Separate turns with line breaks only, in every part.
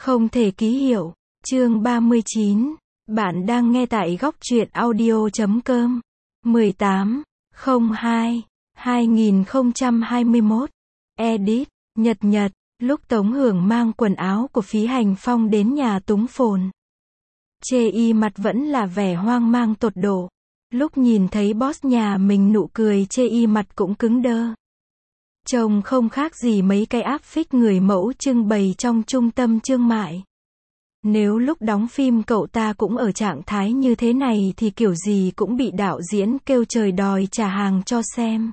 Không thể ký hiệu. Chương 39. Bạn đang nghe tại góc truyện audio.com. 18/02/2021. Edit. Nhật. Lúc Tống Hưởng mang quần áo của Phí Hành Phong đến nhà Túng Phồn, chê y mặt vẫn là vẻ hoang mang tột độ. Lúc nhìn thấy boss nhà mình, nụ cười chê y mặt cũng cứng đơ. Trông không khác gì mấy cái áp phích người mẫu trưng bày trong trung tâm thương mại. Nếu lúc đóng phim cậu ta cũng ở trạng thái như thế này thì kiểu gì cũng bị đạo diễn kêu trời đòi trả hàng cho xem.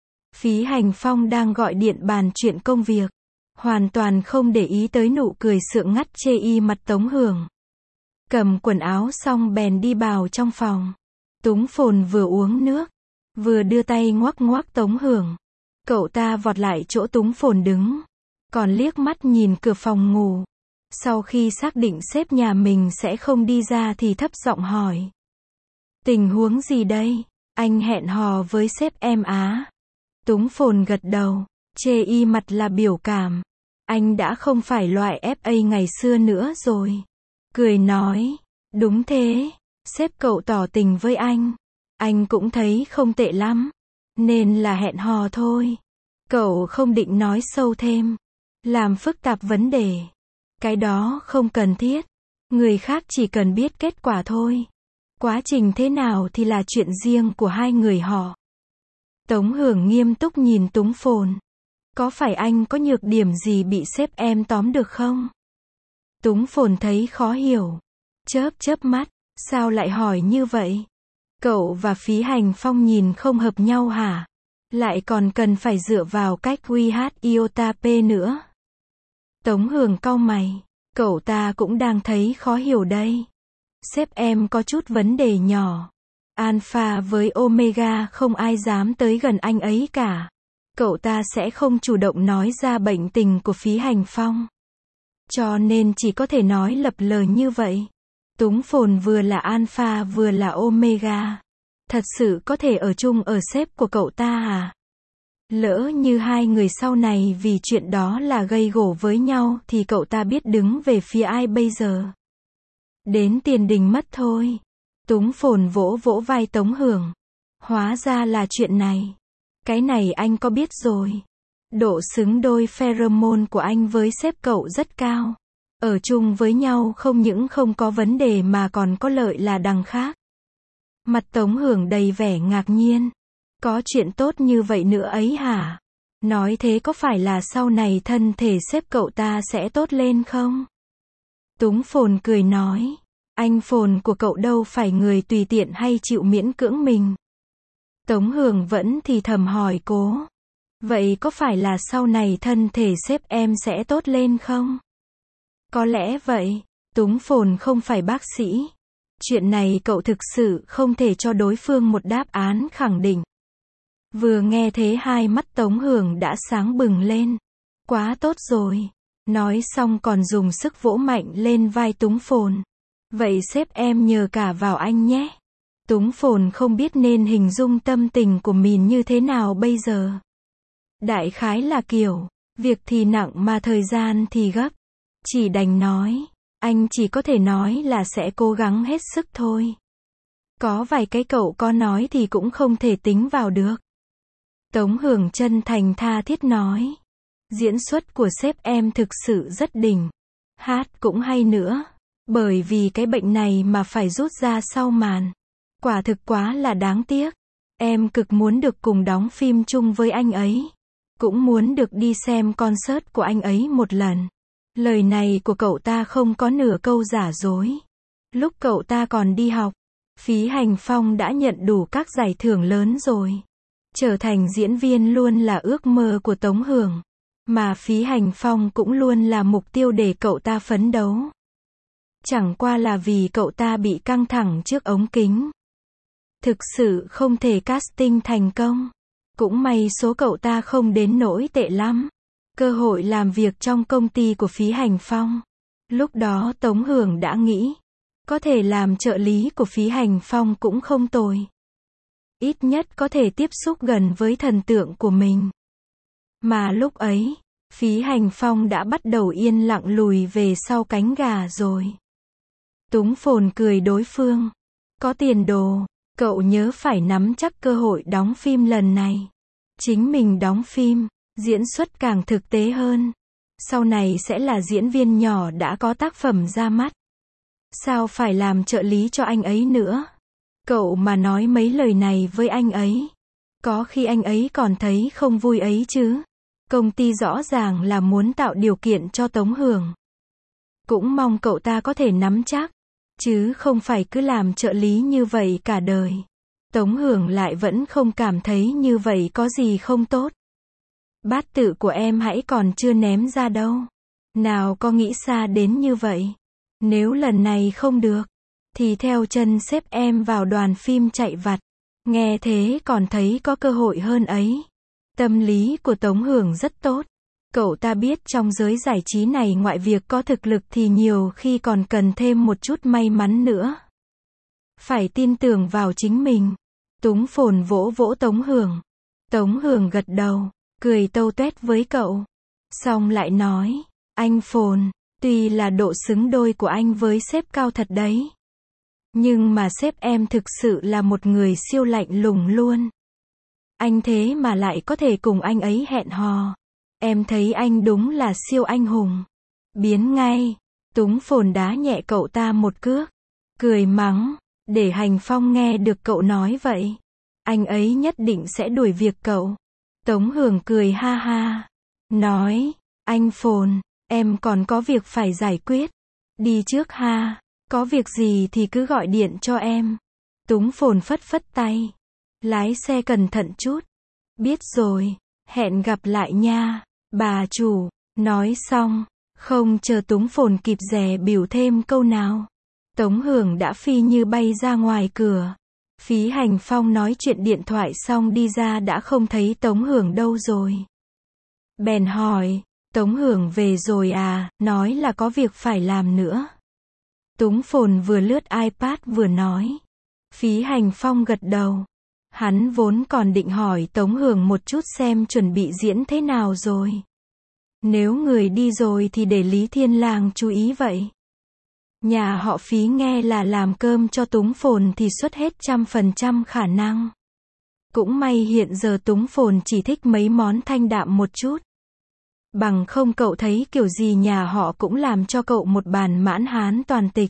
Phí Hành Phong đang gọi điện bàn chuyện công việc, hoàn toàn không để ý tới nụ cười sượng ngắt chê y mặt Tống Hưởng. Cầm quần áo xong bèn đi vào trong phòng. Túng Phồn vừa uống nước, vừa đưa tay ngoắc ngoắc Tống Hưởng. Cậu ta vọt lại chỗ Túng Phồn đứng, còn liếc mắt nhìn cửa phòng ngủ. Sau khi xác định sếp nhà mình sẽ không đi ra thì thấp giọng hỏi: tình huống gì đây? Anh hẹn hò với sếp em á? Túng Phồn gật đầu, chê y mặt là biểu cảm. Anh đã không phải loại FA ngày xưa nữa rồi. Cười nói: đúng thế, sếp cậu tỏ tình với anh cũng thấy không tệ lắm, nên là hẹn hò thôi. Cậu không định nói sâu thêm, làm phức tạp vấn đề. Cái đó không cần thiết, người khác chỉ cần biết kết quả thôi. Quá trình thế nào thì là chuyện riêng của hai người họ. Tống Hưởng nghiêm túc nhìn Túng Phồn. Có phải anh có nhược điểm gì bị sếp em tóm được không? Túng Phồn thấy khó hiểu, chớp mắt, sao lại hỏi như vậy? Cậu và Phí Hành Phong nhìn không hợp nhau hả? Lại còn cần phải dựa vào cách QH iota P nữa. Tống Hưởng cau mày, cậu ta cũng đang thấy khó hiểu đây. Sếp em có chút vấn đề nhỏ. Alpha với Omega không ai dám tới gần anh ấy cả. Cậu ta sẽ không chủ động nói ra bệnh tình của Phí Hành Phong, cho nên chỉ có thể nói lập lờ như vậy. Túng Phồn vừa là Alpha vừa là Omega. Thật sự có thể ở chung ở sếp của cậu ta à? Lỡ như hai người sau này vì chuyện đó là gây gổ với nhau thì cậu ta biết đứng về phía ai bây giờ? Đến tiền đình mất thôi. Túng Phồn vỗ vỗ vai Tống Hưởng. Hóa ra là chuyện này. Cái này anh có biết rồi. Độ xứng đôi pheromone của anh với sếp cậu rất cao. Ở chung với nhau không những không có vấn đề mà còn có lợi là đằng khác. Mặt Tống Hưởng đầy vẻ ngạc nhiên. Có chuyện tốt như vậy nữa ấy hả? Nói thế có phải là sau này thân thể sếp cậu ta sẽ tốt lên không? Túng Phồn cười nói. Anh Phồn của cậu đâu phải người tùy tiện hay chịu miễn cưỡng mình. Tống Hưởng vẫn thì thầm hỏi cố. Vậy có phải là sau này thân thể sếp em sẽ tốt lên không? Có lẽ vậy. Túng Phồn không phải bác sĩ. Chuyện này cậu thực sự không thể cho đối phương một đáp án khẳng định. Vừa nghe thế hai mắt Tống Hưởng đã sáng bừng lên. Quá tốt rồi. Nói xong còn dùng sức vỗ mạnh lên vai Túng Phồn. Vậy sếp em nhờ cả vào anh nhé. Túng Phồn không biết nên hình dung tâm tình của mình như thế nào bây giờ. Đại khái là kiểu, việc thì nặng mà thời gian thì gấp. Chỉ đành nói, anh chỉ có thể nói là sẽ cố gắng hết sức thôi. Có vài cái cậu có nói thì cũng không thể tính vào được. Tống Hưởng chân thành tha thiết nói. Diễn xuất của sếp em thực sự rất đỉnh. Hát cũng hay nữa. Bởi vì cái bệnh này mà phải rút ra sau màn. Quả thực quá là đáng tiếc. Em cực muốn được cùng đóng phim chung với anh ấy. Cũng muốn được đi xem concert của anh ấy một lần. Lời này của cậu ta không có nửa câu giả dối. Lúc cậu ta còn đi học, Phí Hành Phong đã nhận đủ các giải thưởng lớn rồi. Trở thành diễn viên luôn là ước mơ của Tống Hưởng. Mà Phí Hành Phong cũng luôn là mục tiêu để cậu ta phấn đấu. Chẳng qua là vì cậu ta bị căng thẳng trước ống kính. Thực sự không thể casting thành công. Cũng may số cậu ta không đến nỗi tệ lắm. Cơ hội làm việc trong công ty của Phí Hành Phong. Lúc đó Tống Hưởng đã nghĩ, có thể làm trợ lý của Phí Hành Phong cũng không tồi. Ít nhất có thể tiếp xúc gần với thần tượng của mình. Mà lúc ấy, Phí Hành Phong đã bắt đầu yên lặng lùi về sau cánh gà rồi. Túng phồn cười đối phương. Có tiền đồ, cậu nhớ phải nắm chắc cơ hội đóng phim lần này. Chính mình đóng phim, diễn xuất càng thực tế hơn. Sau này sẽ là diễn viên nhỏ đã có tác phẩm ra mắt. Sao phải làm trợ lý cho anh ấy nữa? Cậu mà nói mấy lời này với anh ấy. Có khi anh ấy còn thấy không vui ấy chứ. Công ty rõ ràng là muốn tạo điều kiện cho Tống Hưởng. Cũng mong cậu ta có thể nắm chắc. Chứ không phải cứ làm trợ lý như vậy cả đời. Tống Hưởng lại vẫn không cảm thấy như vậy có gì không tốt. Bát tự của em hãy còn chưa ném ra đâu. Nào có nghĩ xa đến như vậy. Nếu lần này không được, thì theo chân sếp em vào đoàn phim chạy vặt. Nghe thế còn thấy có cơ hội hơn ấy. Tâm lý của Tống Hưởng rất tốt. Cậu ta biết trong giới giải trí này ngoại việc có thực lực thì nhiều khi còn cần thêm một chút may mắn nữa. Phải tin tưởng vào chính mình. Túng phồn vỗ vỗ Tống Hưởng. Tống Hưởng gật đầu, cười tâu tuét với cậu. Xong lại nói, anh Phồn, tuy là độ xứng đôi của anh với sếp cao thật đấy. Nhưng mà sếp em thực sự là một người siêu lạnh lùng luôn. Anh thế mà lại có thể cùng anh ấy hẹn hò. Em thấy anh đúng là siêu anh hùng. Biến ngay. Túng phồn đá nhẹ cậu ta một cước. Cười mắng. Để Hành Phong nghe được cậu nói vậy. Anh ấy nhất định sẽ đuổi việc cậu. Tống Hưởng cười ha ha. Nói. Anh Phồn, em còn có việc phải giải quyết. Đi trước ha. Có việc gì thì cứ gọi điện cho em. Túng phồn phất phất tay. Lái xe cẩn thận chút. Biết rồi. Hẹn gặp lại nha. Bà chủ. Nói xong. Không chờ Túng phồn kịp dè bỉu thêm câu nào. Tống Hưởng đã phi như bay ra ngoài cửa. Phí Hành Phong nói chuyện điện thoại xong đi ra đã không thấy Tống Hưởng đâu rồi. Bèn hỏi. Tống Hưởng về rồi à, nói là có việc phải làm nữa. Túng phồn vừa lướt iPad vừa nói. Phí Hành Phong gật đầu. Hắn vốn còn định hỏi Tống Hưởng một chút xem chuẩn bị diễn thế nào rồi. Nếu người đi rồi thì để Lý Thiên Lang chú ý vậy. Nhà họ Phí nghe là làm cơm cho Túng phồn thì xuất hết 100% khả năng. Cũng may hiện giờ Túng phồn chỉ thích mấy món thanh đạm một chút. Bằng không cậu thấy kiểu gì nhà họ cũng làm cho cậu một bàn mãn hán toàn tịch.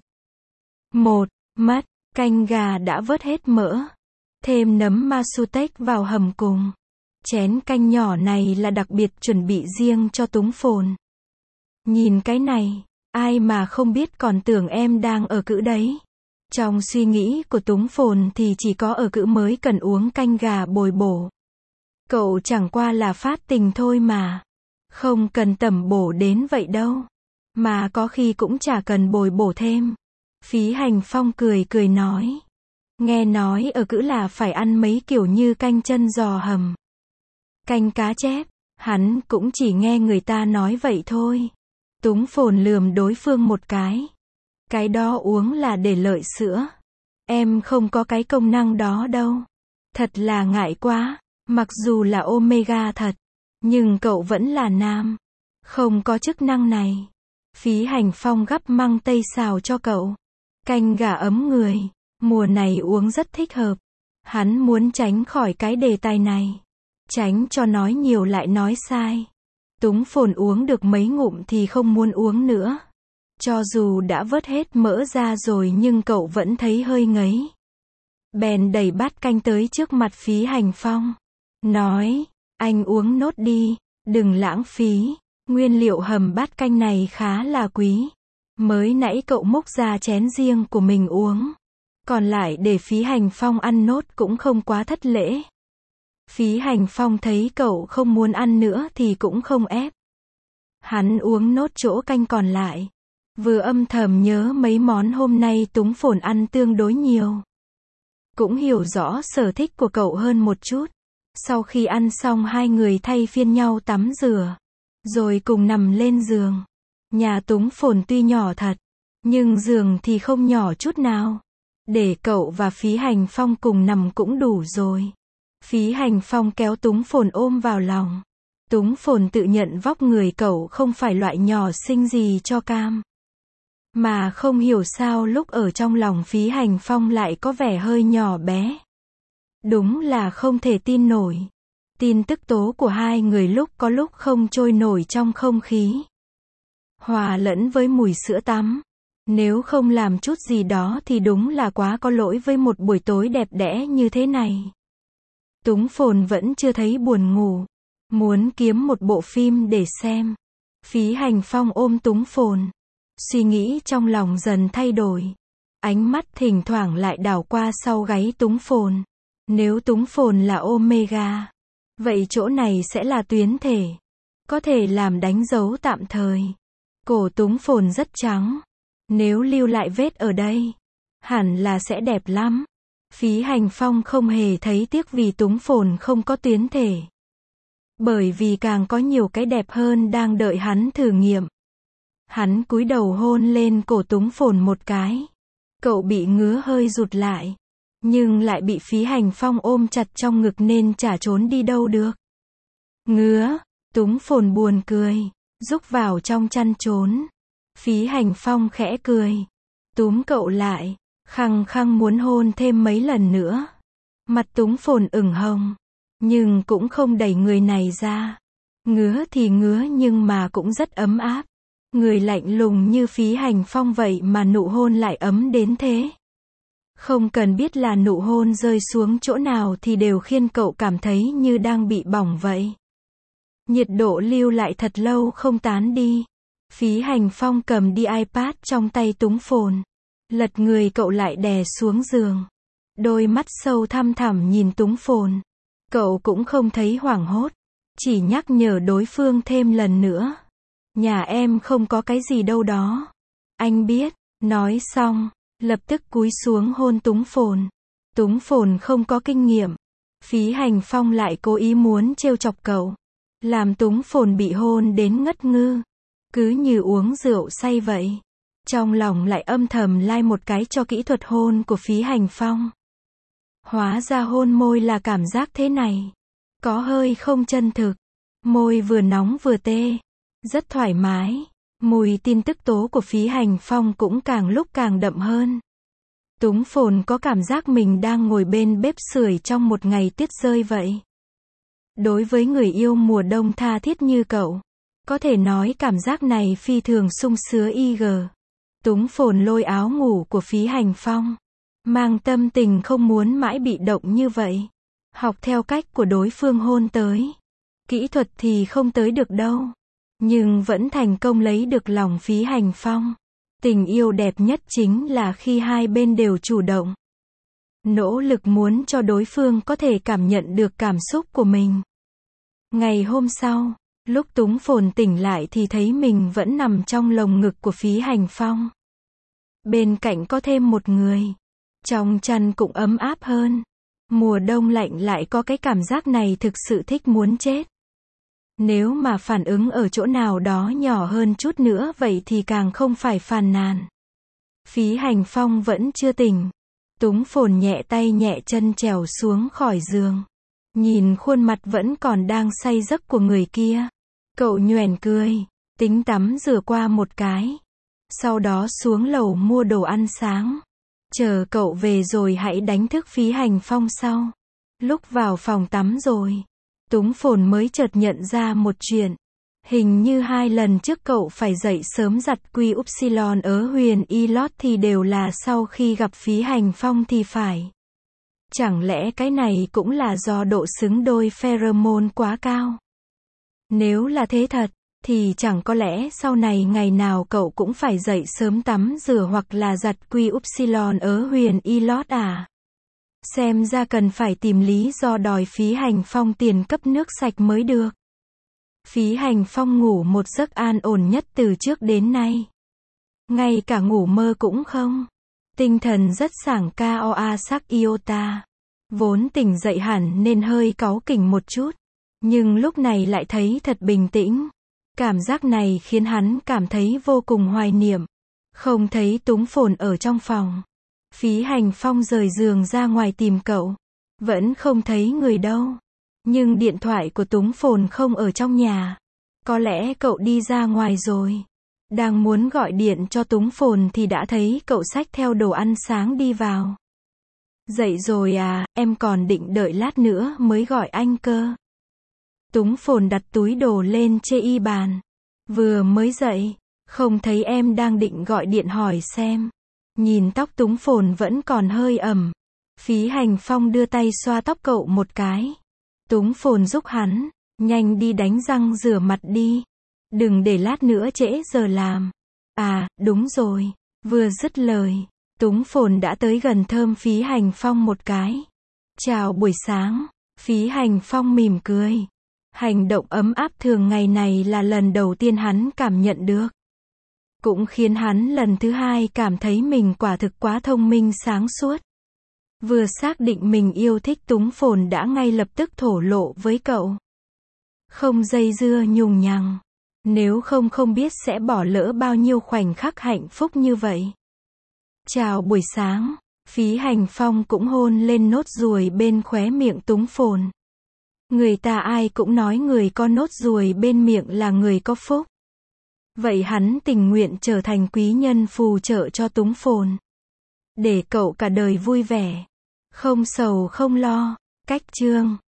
Một mắt, canh gà đã vớt hết mỡ. Thêm nấm Masutech vào hầm cùng. Chén canh nhỏ này là đặc biệt chuẩn bị riêng cho Túng phồn. Nhìn cái này, ai mà không biết còn tưởng em đang ở cữ đấy. Trong suy nghĩ của Túng phồn thì chỉ có ở cữ mới cần uống canh gà bồi bổ. Cậu chẳng qua là phát tình thôi mà. Không cần tẩm bổ đến vậy đâu. Mà có khi cũng chả cần bồi bổ thêm. Phí Hành Phong cười cười nói. Nghe nói ở cữ là phải ăn mấy kiểu như canh chân giò hầm. Canh cá chép. Hắn cũng chỉ nghe người ta nói vậy thôi. Túng phồn lườm đối phương một cái. Cái đó uống là để lợi sữa. Em không có cái công năng đó đâu. Thật là ngại quá. Mặc dù là omega thật. Nhưng cậu vẫn là nam. Không có chức năng này. Phí Hành Phong gắp măng tây xào cho cậu. Canh gà ấm người. Mùa này uống rất thích hợp. Hắn muốn tránh khỏi cái đề tài này. Tránh cho nói nhiều lại nói sai. Túng phồn uống được mấy ngụm thì không muốn uống nữa. Cho dù đã vớt hết mỡ ra rồi nhưng cậu vẫn thấy hơi ngấy. Bèn đẩy bát canh tới trước mặt Phí Hành Phong. Nói. Anh uống nốt đi. Đừng lãng phí. Nguyên liệu hầm bát canh này khá là quý. Mới nãy cậu múc ra chén riêng của mình uống. Còn lại để Phí Hành Phong ăn nốt cũng không quá thất lễ. Phí Hành Phong thấy cậu không muốn ăn nữa thì cũng không ép. Hắn uống nốt chỗ canh còn lại. Vừa âm thầm nhớ mấy món hôm nay Túng phồn ăn tương đối nhiều. Cũng hiểu rõ sở thích của cậu hơn một chút. Sau khi ăn xong hai người thay phiên nhau tắm rửa. Rồi cùng nằm lên giường. Nhà Túng phồn tuy nhỏ thật. Nhưng giường thì không nhỏ chút nào. Để cậu và Phí Hành Phong cùng nằm cũng đủ rồi. Phí Hành Phong kéo Túng phồn ôm vào lòng. Túng Phồn tự nhận vóc người cậu không phải loại nhỏ xinh gì cho cam. Mà không hiểu sao lúc ở trong lòng Phí Hành Phong lại có vẻ hơi nhỏ bé. Đúng là không thể tin nổi. Tin tức tố của hai người lúc có lúc không trôi nổi trong không khí. Hòa lẫn với mùi sữa tắm. Nếu không làm chút gì đó thì đúng là quá có lỗi với một buổi tối đẹp đẽ như thế này. Túng Phồn vẫn chưa thấy buồn ngủ. Muốn kiếm một bộ phim để xem. Phí Hành Phong ôm Túng Phồn. Suy nghĩ trong lòng dần thay đổi. Ánh mắt thỉnh thoảng lại đảo qua sau gáy Túng Phồn. Nếu Túng Phồn là Omega, vậy chỗ này sẽ là tuyến thể. Có thể làm đánh dấu tạm thời. Cổ Túng Phồn rất trắng. Nếu lưu lại vết ở đây, hẳn là sẽ đẹp lắm. Phí Hành Phong không hề thấy tiếc vì Túng Phồn không có tuyến thể. Bởi vì càng có nhiều cái đẹp hơn đang đợi hắn thử nghiệm. Hắn cúi đầu hôn lên cổ Túng Phồn một cái. Cậu bị ngứa hơi rụt lại. Nhưng lại bị Phí Hành Phong ôm chặt trong ngực nên chả trốn đi đâu được. Ngứa, Túng Phồn buồn cười, rúc vào trong chăn trốn. Phí Hành Phong khẽ cười, túm cậu lại, khăng khăng muốn hôn thêm mấy lần nữa. Mặt Túng Phồn ửng hồng, nhưng cũng không đẩy người này ra. Ngứa thì ngứa nhưng mà cũng rất ấm áp. Người lạnh lùng như Phí Hành Phong vậy mà nụ hôn lại ấm đến thế. Không cần biết là nụ hôn rơi xuống chỗ nào thì đều khiến cậu cảm thấy như đang bị bỏng vậy. Nhiệt độ lưu lại thật lâu không tán đi. Phí Hành Phong cầm đi iPad trong tay Túng Phồn. Lật người cậu lại đè xuống giường. Đôi mắt sâu thăm thẳm nhìn Túng Phồn. Cậu cũng không thấy hoảng hốt. Chỉ nhắc nhở đối phương thêm lần nữa. Nhà em không có cái gì đâu đó. Anh biết. Nói xong, lập tức cúi xuống hôn Túng Phồn. Túng Phồn không có kinh nghiệm. Phí Hành Phong lại cố ý muốn trêu chọc cậu. Làm Túng Phồn bị hôn đến ngất ngư. Cứ như uống rượu say vậy. Trong lòng lại âm thầm like một cái cho kỹ thuật hôn của Phí Hành Phong. Hóa ra hôn môi là cảm giác thế này. Có hơi không chân thực. Môi vừa nóng vừa tê. Rất thoải mái. Mùi tin tức tố của Phí Hành Phong cũng càng lúc càng đậm hơn. Túng Phồn có cảm giác mình đang ngồi bên bếp sưởi trong một ngày tuyết rơi vậy. Đối với người yêu mùa đông tha thiết như cậu, có thể nói cảm giác này phi thường sung sướng IG. Túng Phồn lôi áo ngủ của Phí Hành Phong. Mang tâm tình không muốn mãi bị động như vậy. Học theo cách của đối phương hôn tới. Kỹ thuật thì không tới được đâu. Nhưng vẫn thành công lấy được lòng Phí Hành Phong. Tình yêu đẹp nhất chính là khi hai bên đều chủ động. Nỗ lực muốn cho đối phương có thể cảm nhận được cảm xúc của mình. Ngày hôm sau, lúc Túng Phồn tỉnh lại thì thấy mình vẫn nằm trong lồng ngực của Phí Hành Phong. Bên cạnh có thêm một người. Trong chăn cũng ấm áp hơn. Mùa đông lạnh lại có cái cảm giác này thực sự thích muốn chết. Nếu mà phản ứng ở chỗ nào đó nhỏ hơn chút nữa vậy thì càng không phải phàn nàn. Phí Hành Phong vẫn chưa tỉnh. Túng Phồn nhẹ tay nhẹ chân trèo xuống khỏi giường. Nhìn khuôn mặt vẫn còn đang say giấc của người kia. Cậu nhoẻn cười, tính tắm rửa qua một cái. Sau đó xuống lầu mua đồ ăn sáng. Chờ cậu về rồi hãy đánh thức Phí Hành Phong sau. Lúc vào phòng tắm rồi, Túng Phồn mới chợt nhận ra một chuyện. Hình như 2 lần trước cậu phải dậy sớm giặt quy upsilon ở Huyền Ilot thì đều là sau khi gặp Phí Hành Phong thì phải. Chẳng lẽ cái này cũng là do độ xứng đôi pheromone quá cao? Nếu là thế thật, thì chẳng có lẽ sau này ngày nào cậu cũng phải dậy sớm tắm rửa hoặc là giặt quy upsilon ở Huyền Ilot à? Xem ra cần phải tìm lý do đòi Phí Hành Phong tiền cấp nước sạch mới được. Phí Hành Phong ngủ một giấc an ổn nhất từ trước đến nay. Ngay cả ngủ mơ cũng không. Tinh thần rất sảng Koa sắc iota. Vốn tỉnh dậy hẳn nên hơi cáu kỉnh một chút. Nhưng lúc này lại thấy thật bình tĩnh. Cảm giác này khiến hắn cảm thấy vô cùng hoài niệm. Không thấy Túng Phồn ở trong phòng. Phí Hành Phong rời giường ra ngoài tìm cậu. Vẫn không thấy người đâu. Nhưng điện thoại của Túng Phồn không ở trong nhà. Có lẽ cậu đi ra ngoài rồi. Đang muốn gọi điện cho Túng Phồn thì đã thấy cậu xách theo đồ ăn sáng đi vào. Dậy rồi à, em còn định đợi lát nữa mới gọi anh cơ. Túng Phồn đặt túi đồ lên chê bàn. Vừa mới dậy, không thấy em, đang định gọi điện hỏi xem. Nhìn tóc Túng Phồn vẫn còn hơi ẩm. Phí Hành Phong đưa tay xoa tóc cậu một cái. Túng Phồn giúp hắn, nhanh đi đánh răng rửa mặt đi. Đừng để lát nữa trễ giờ làm. À, đúng rồi. Vừa dứt lời, Túng Phồn đã tới gần thơm Phí Hành Phong một cái. Chào buổi sáng. Phí Hành Phong mỉm cười. Hành động ấm áp thường ngày này là lần đầu tiên hắn cảm nhận được. Cũng khiến hắn lần thứ hai cảm thấy mình quả thực quá thông minh sáng suốt. Vừa xác định mình yêu thích Túng Phồn đã ngay lập tức thổ lộ với cậu. Không dây dưa nhùng nhằng. Nếu không biết sẽ bỏ lỡ bao nhiêu khoảnh khắc hạnh phúc như vậy. Chào buổi sáng. Phí Hành Phong cũng hôn lên nốt ruồi bên khóe miệng Túng Phồn. Người ta ai cũng nói người có nốt ruồi bên miệng là người có phúc. Vậy hắn tình nguyện trở thành quý nhân phù trợ cho Túng Phồn. Để cậu cả đời vui vẻ. Không sầu không lo. Cách chương